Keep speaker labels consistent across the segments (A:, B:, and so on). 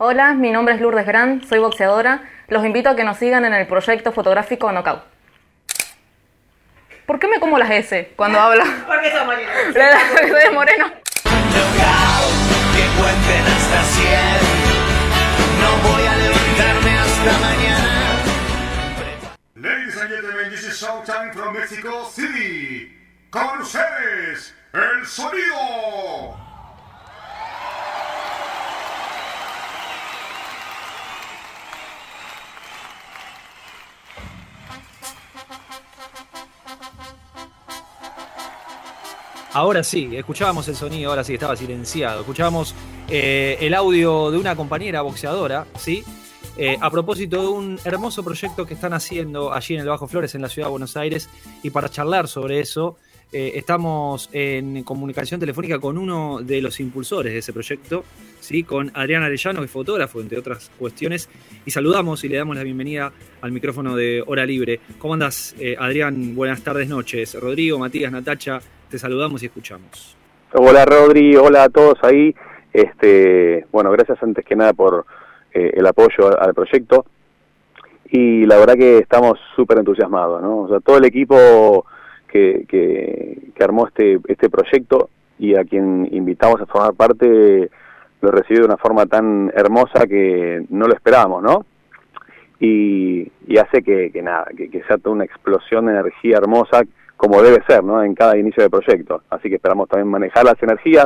A: Hola, mi nombre es Lourdes Gran, soy boxeadora. Los invito a que nos sigan en el proyecto fotográfico Knockout. ¿Por qué me como las S cuando hablo?
B: Porque soy moreno.
A: Soy moreno.
C: Knockout, que cuenten hasta 100. No voy a levantarme hasta mañana.
D: Ladies and gentlemen, this is Showtime from Mexico City. Con ustedes, El Sonido.
E: Ahora sí, escuchábamos el sonido, ahora sí, estaba silenciado. Escuchábamos el audio de una compañera boxeadora, ¿sí? A propósito de un hermoso proyecto que están haciendo allí en el Bajo Flores, en la ciudad de Buenos Aires. Y para charlar sobre eso, estamos en comunicación telefónica con uno de los impulsores de ese proyecto, ¿sí? Con Adrián Arellano, que es fotógrafo, entre otras cuestiones. Y saludamos y le damos la bienvenida al micrófono de Hora Libre. ¿Cómo andás, Adrián? Buenas tardes, noches. Rodrigo, Matías, Natacha, te saludamos y escuchamos.
F: Hola Rodri, hola a todos ahí. Bueno, gracias antes que nada por el apoyo al proyecto. Y la verdad que estamos súper entusiasmados, ¿no? O sea, todo el equipo que armó este proyecto y a quien invitamos a formar parte lo recibió de una forma tan hermosa que no lo esperábamos, ¿no? Y hace que sea toda una explosión de energía hermosa, como debe ser, ¿no? En cada inicio de proyecto. Así que esperamos también manejar las energías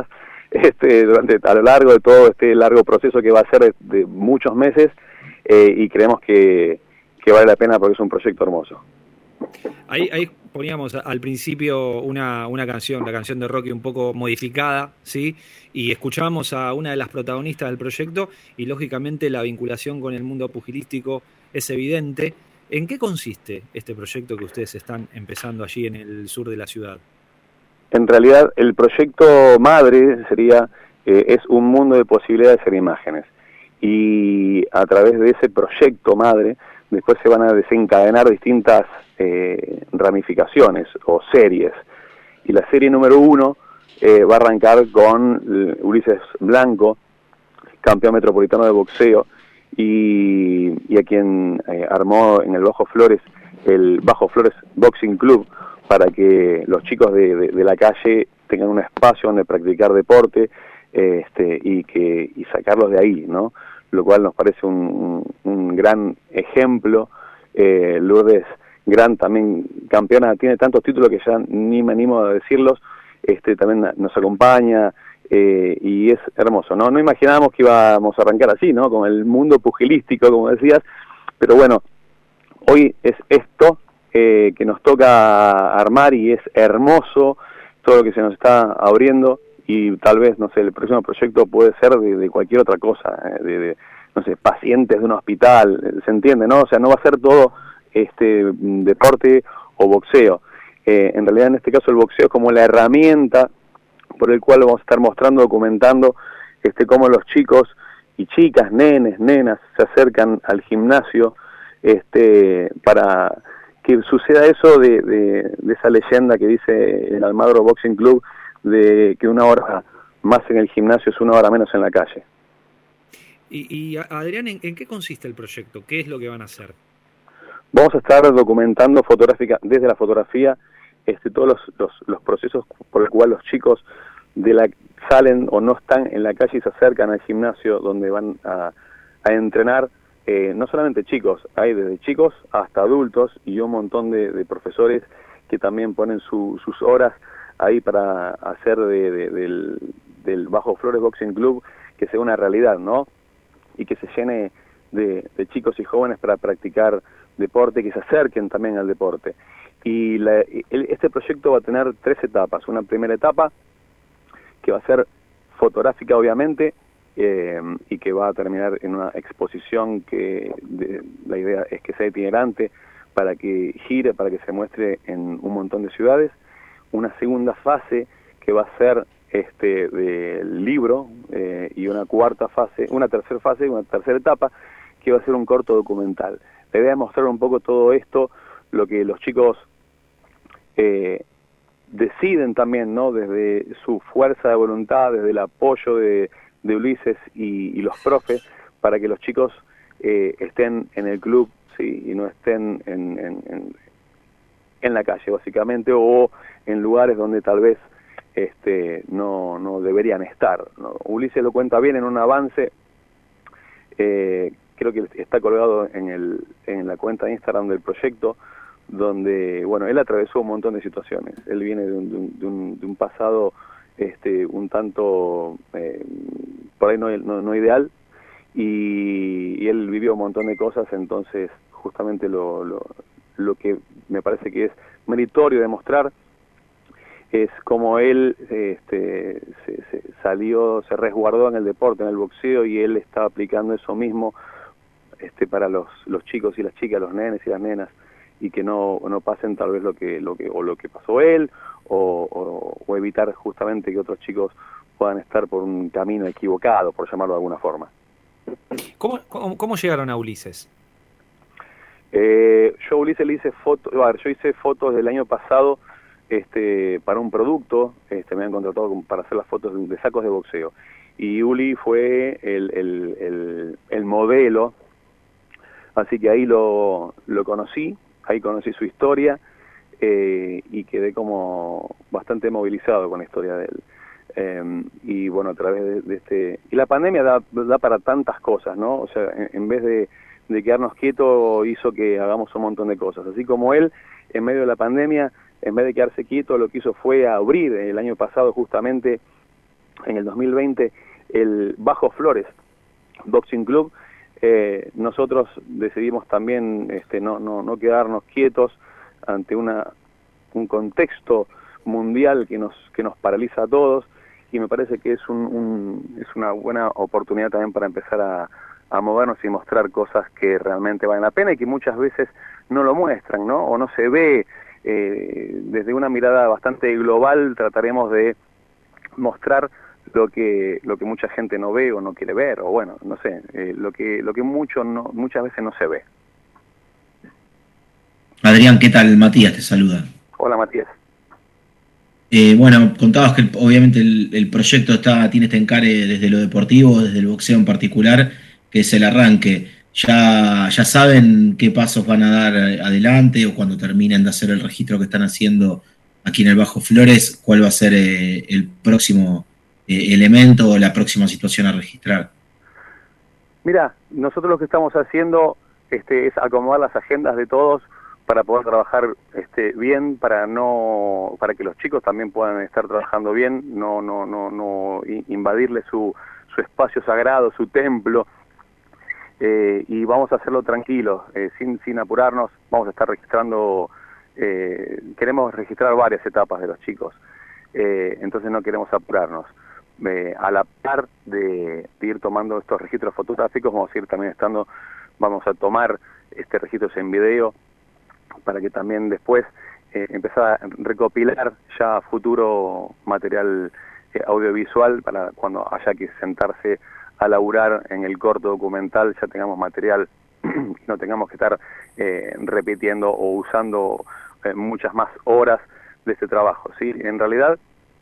F: a lo largo de todo este largo proceso que va a ser de muchos meses, y creemos que vale la pena porque es un proyecto hermoso.
E: Ahí poníamos al principio una canción, la canción de Rocky un poco modificada, ¿sí? Y escuchábamos a una de las protagonistas del proyecto y lógicamente la vinculación con el mundo pugilístico es evidente. ¿En qué consiste este proyecto que ustedes están empezando allí en el sur de la ciudad?
F: En realidad el proyecto madre es un mundo de posibilidades en imágenes, y a través de ese proyecto madre después se van a desencadenar distintas ramificaciones o series, y la serie número 1 va a arrancar con Ulises Blanco, campeón metropolitano de boxeo, y a quien armó en el Bajo Flores el Bajo Flores Boxing Club, para que los chicos de la calle tengan un espacio donde practicar deporte, y sacarlos de ahí, ¿no? Lo cual nos parece un gran ejemplo. Lourdes Gran, también campeona, tiene tantos títulos que ya ni me animo a decirlos, también nos acompaña, y es hermoso, ¿no? No imaginábamos que íbamos a arrancar así, ¿no? Con el mundo pugilístico, como decías, pero bueno, hoy es esto que nos toca armar, y es hermoso todo lo que se nos está abriendo, y tal vez, no sé, el próximo proyecto puede ser de cualquier otra cosa, no sé, pacientes de un hospital, ¿se entiende, no? O sea, no va a ser todo deporte o boxeo. En realidad, en este caso, el boxeo es como la herramienta por el cual vamos a estar mostrando, documentando cómo los chicos y chicas, nenes, nenas, se acercan al gimnasio para que suceda eso de esa leyenda que dice el Almagro Boxing Club, de que una hora más en el gimnasio es una hora menos en la calle.
E: Y Adrián, ¿en qué consiste el proyecto? ¿Qué es lo que van a hacer?
F: Vamos a estar documentando desde la fotografía todos los procesos por el cual los chicos salen o no están en la calle y se acercan al gimnasio donde van a entrenar. No solamente chicos, hay desde chicos hasta adultos, y un montón de profesores que también ponen sus horas ahí para hacer del Bajo Flores Boxing Club que sea una realidad, ¿no? Y que se llene de chicos y jóvenes para practicar deporte, que se acerquen también al deporte. Y este proyecto va a tener 3 etapas. Una primera etapa que va a ser fotográfica, obviamente, y que va a terminar en una exposición la idea es que sea itinerante, para que gire, para que se muestre en un montón de ciudades. Una segunda fase que va a ser del libro, y una tercera etapa que va a ser un corto documental. La idea es mostrar un poco todo esto, lo que los chicos deciden también, ¿no? Desde su fuerza de voluntad, desde el apoyo de Ulises y los profes, para que los chicos estén en el club, ¿sí? Y no estén en la calle, básicamente, o en lugares donde tal vez no deberían estar, ¿no? Ulises lo cuenta bien en un avance, creo que está colgado en la cuenta de Instagram del proyecto, donde, bueno, él atravesó un montón de situaciones. Él viene de un pasado un tanto por ahí no ideal, y él vivió un montón de cosas. Entonces justamente lo que me parece que es meritorio demostrar es como él se resguardó en el deporte, en el boxeo, y él está aplicando eso mismo para los chicos y las chicas, los nenes y las nenas, y que no pasen tal vez lo que pasó él, o evitar justamente que otros chicos puedan estar por un camino equivocado, por llamarlo de alguna forma.
E: ¿Cómo llegaron a Ulises?
F: Yo a Ulises le hice fotos, yo hice fotos del año pasado para un producto, me han contratado para hacer las fotos de sacos de boxeo, y Uli fue el modelo, así que ahí lo conocí, ahí conocí su historia, y quedé como bastante movilizado con la historia de él. Y bueno, a través de y la pandemia da para tantas cosas, ¿no? O sea, en vez de quedarnos quietos, hizo que hagamos un montón de cosas. Así como él, en medio de la pandemia, en vez de quedarse quieto, lo que hizo fue abrir el año pasado, justamente en el 2020, el Bajo Flores Boxing Club. Nosotros decidimos también no quedarnos quietos ante un contexto mundial que nos paraliza a todos, y me parece que es una buena oportunidad también para empezar a movernos y mostrar cosas que realmente valen la pena y que muchas veces no lo muestran, ¿no? O no se ve. Desde una mirada bastante global trataremos de mostrar lo que mucha gente no ve o no quiere ver, o bueno, no sé, lo que muchas veces no se ve.
B: Adrián, ¿qué tal? Matías te saluda.
F: Hola, Matías.
B: Bueno, contabas que obviamente el proyecto tiene este encare desde lo deportivo, desde el boxeo en particular, que es el arranque. ¿Ya saben qué pasos van a dar adelante, o cuando terminen de hacer el registro que están haciendo aquí en el Bajo Flores, cuál va a ser el próximo elemento o la próxima situación a registrar?
F: Mira, nosotros lo que estamos haciendo es acomodar las agendas de todos para poder trabajar bien, para que los chicos también puedan estar trabajando bien, no invadirle su espacio sagrado, su templo. Y vamos a hacerlo tranquilos, sin apurarnos. Vamos a estar registrando, queremos registrar varias etapas de los chicos, entonces no queremos apurarnos. A la par de ir tomando estos registros fotográficos, vamos a tomar registros en video, para que también después empezar a recopilar ya futuro material audiovisual, para cuando haya que sentarse a laburar en el corto documental ya tengamos material y no tengamos que estar repitiendo o usando muchas más horas de este trabajo, ¿sí? En realidad,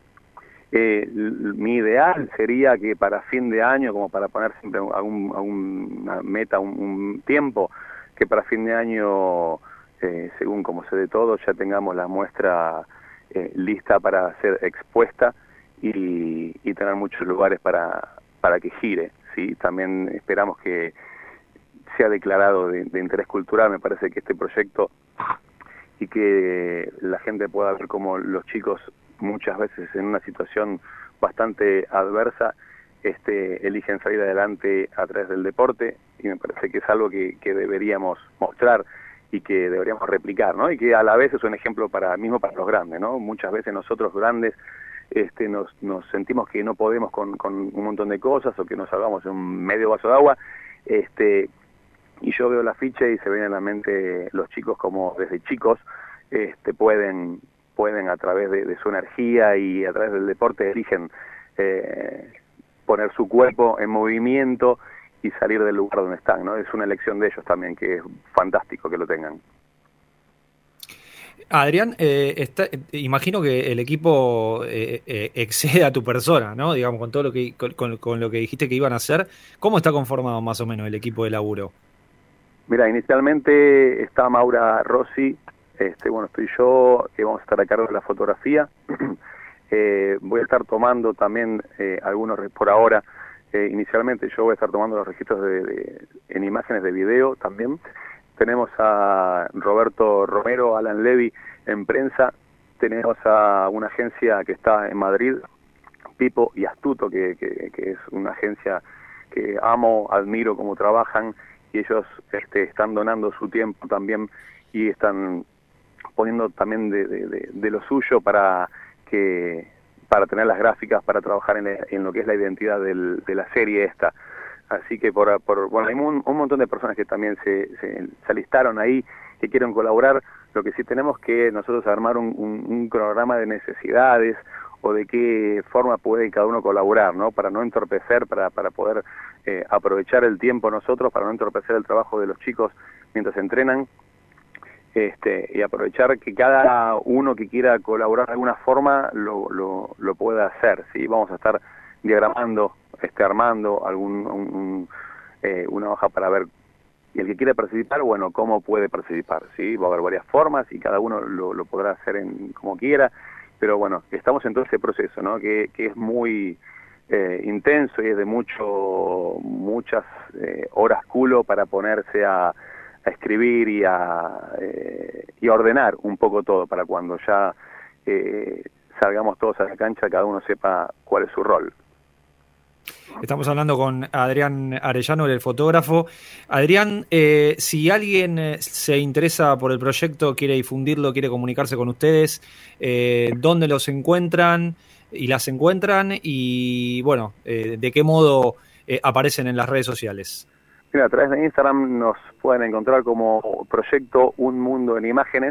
F: mi ideal sería que para fin de año, como para poner siempre alguna meta, un tiempo, que para fin de año, según como se dé todo, ya tengamos la muestra lista para ser expuesta y tener muchos lugares para que gire, ¿sí? También esperamos que sea declarado de interés cultural. Me parece que este proyecto, y que la gente pueda ver cómo los chicos, muchas veces en una situación bastante adversa, eligen salir adelante a través del deporte, y me parece que es algo que deberíamos mostrar y que deberíamos replicar, ¿no? Y que a la vez es un ejemplo para los grandes, ¿no? Muchas veces nosotros grandes nos sentimos que no podemos con un montón de cosas, o que nos ahogamos en un medio vaso de agua, y yo veo la ficha y se ven en la mente los chicos como desde chicos pueden a través de su energía y a través del deporte eligen poner su cuerpo en movimiento y salir del lugar donde están, ¿no? Es una elección de ellos también, que es fantástico que lo tengan.
E: Adrián, imagino que el equipo excede a tu persona, ¿no? Digamos, con todo lo que con lo que dijiste que iban a hacer. ¿Cómo está conformado más o menos el equipo de laburo?
F: Mira, inicialmente está Maura Rossi, bueno, estoy yo, que vamos a estar a cargo de la fotografía. Voy a estar tomando también algunos, por ahora, inicialmente yo voy a estar tomando los registros en imágenes de video también. Tenemos a Roberto Romero, Alan Levy en prensa, tenemos a una agencia que está en Madrid, Pipo y Astuto, que es una agencia que amo, admiro cómo trabajan, y ellos están donando su tiempo también y están poniendo también de lo suyo para tener las gráficas, para trabajar en lo que es la identidad de la serie esta. Así que bueno, hay un montón de personas que también se alistaron ahí, que quieren colaborar. Lo que sí tenemos que nosotros armar un cronograma de necesidades o de qué forma puede cada uno colaborar, ¿no? Para no entorpecer, para poder aprovechar el tiempo nosotros, para no entorpecer el trabajo de los chicos mientras entrenan, y aprovechar que cada uno que quiera colaborar de alguna forma lo pueda hacer, ¿sí? Vamos a estar diagramando, armando una hoja para ver, y el que quiera participar, bueno, cómo puede participar, ¿sí? Va a haber varias formas y cada uno lo podrá hacer como quiera, pero bueno, estamos en todo ese proceso, ¿no? Que es muy intenso y es de muchas horas culo para ponerse a escribir y a ordenar un poco todo, para cuando ya salgamos todos a la cancha, cada uno sepa cuál es su rol.
E: Estamos hablando con Adrián Arellano, el fotógrafo. Adrián, si alguien se interesa por el proyecto, quiere difundirlo, quiere comunicarse con ustedes, ¿dónde los encuentran y las encuentran? Y bueno, ¿de qué modo aparecen en las redes sociales?
F: Mira, a través de Instagram nos pueden encontrar como Proyecto Un Mundo en Imágenes,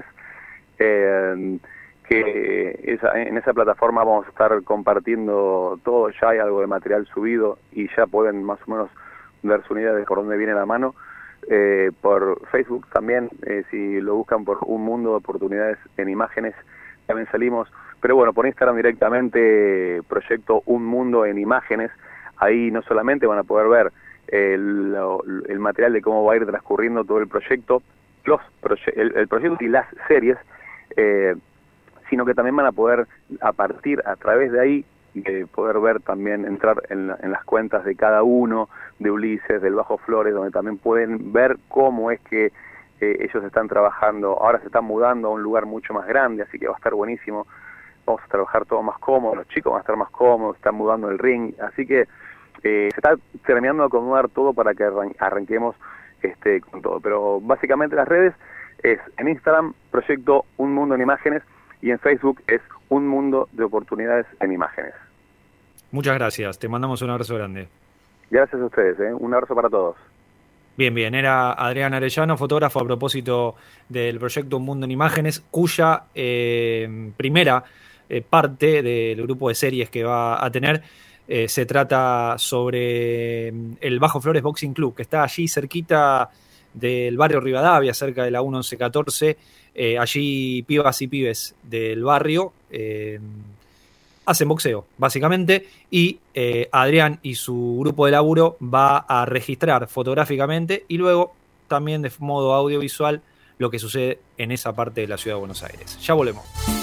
F: que en esa plataforma vamos a estar compartiendo todo. Ya hay algo de material subido y ya pueden más o menos darse una idea de por dónde viene la mano. Por Facebook también, si lo buscan por Un Mundo de Oportunidades en Imágenes, también salimos. Pero bueno, por Instagram directamente, Proyecto Un Mundo en Imágenes. Ahí no solamente van a poder ver el material de cómo va a ir transcurriendo todo el proyecto, el proyecto y las series, sino que también van a poder, a través de ahí, poder ver también, entrar en las cuentas de cada uno, de Ulises, del Bajo Flores, donde también pueden ver cómo es que ellos están trabajando. Ahora se están mudando a un lugar mucho más grande, así que va a estar buenísimo. Vamos a trabajar todo más cómodo, los chicos van a estar más cómodos, están mudando el ring, así que se está terminando de acomodar todo para que arranquemos con todo. Pero básicamente las redes es en Instagram, Proyecto Un Mundo en Imágenes, y en Facebook es Un Mundo de Oportunidades en Imágenes.
E: Muchas gracias, te mandamos un abrazo grande.
F: Gracias a ustedes, un abrazo para todos.
E: Bien, era Adrián Arellano, fotógrafo, a propósito del proyecto Un Mundo en Imágenes, cuya primera parte del grupo de series que va a tener se trata sobre el Bajo Flores Boxing Club, que está allí cerquita del barrio Rivadavia, cerca de la 1114. Allí pibas y pibes del barrio hacen boxeo, básicamente, y Adrián y su grupo de laburo va a registrar fotográficamente y luego también de modo audiovisual lo que sucede en esa parte de la ciudad de Buenos Aires. Ya volvemos.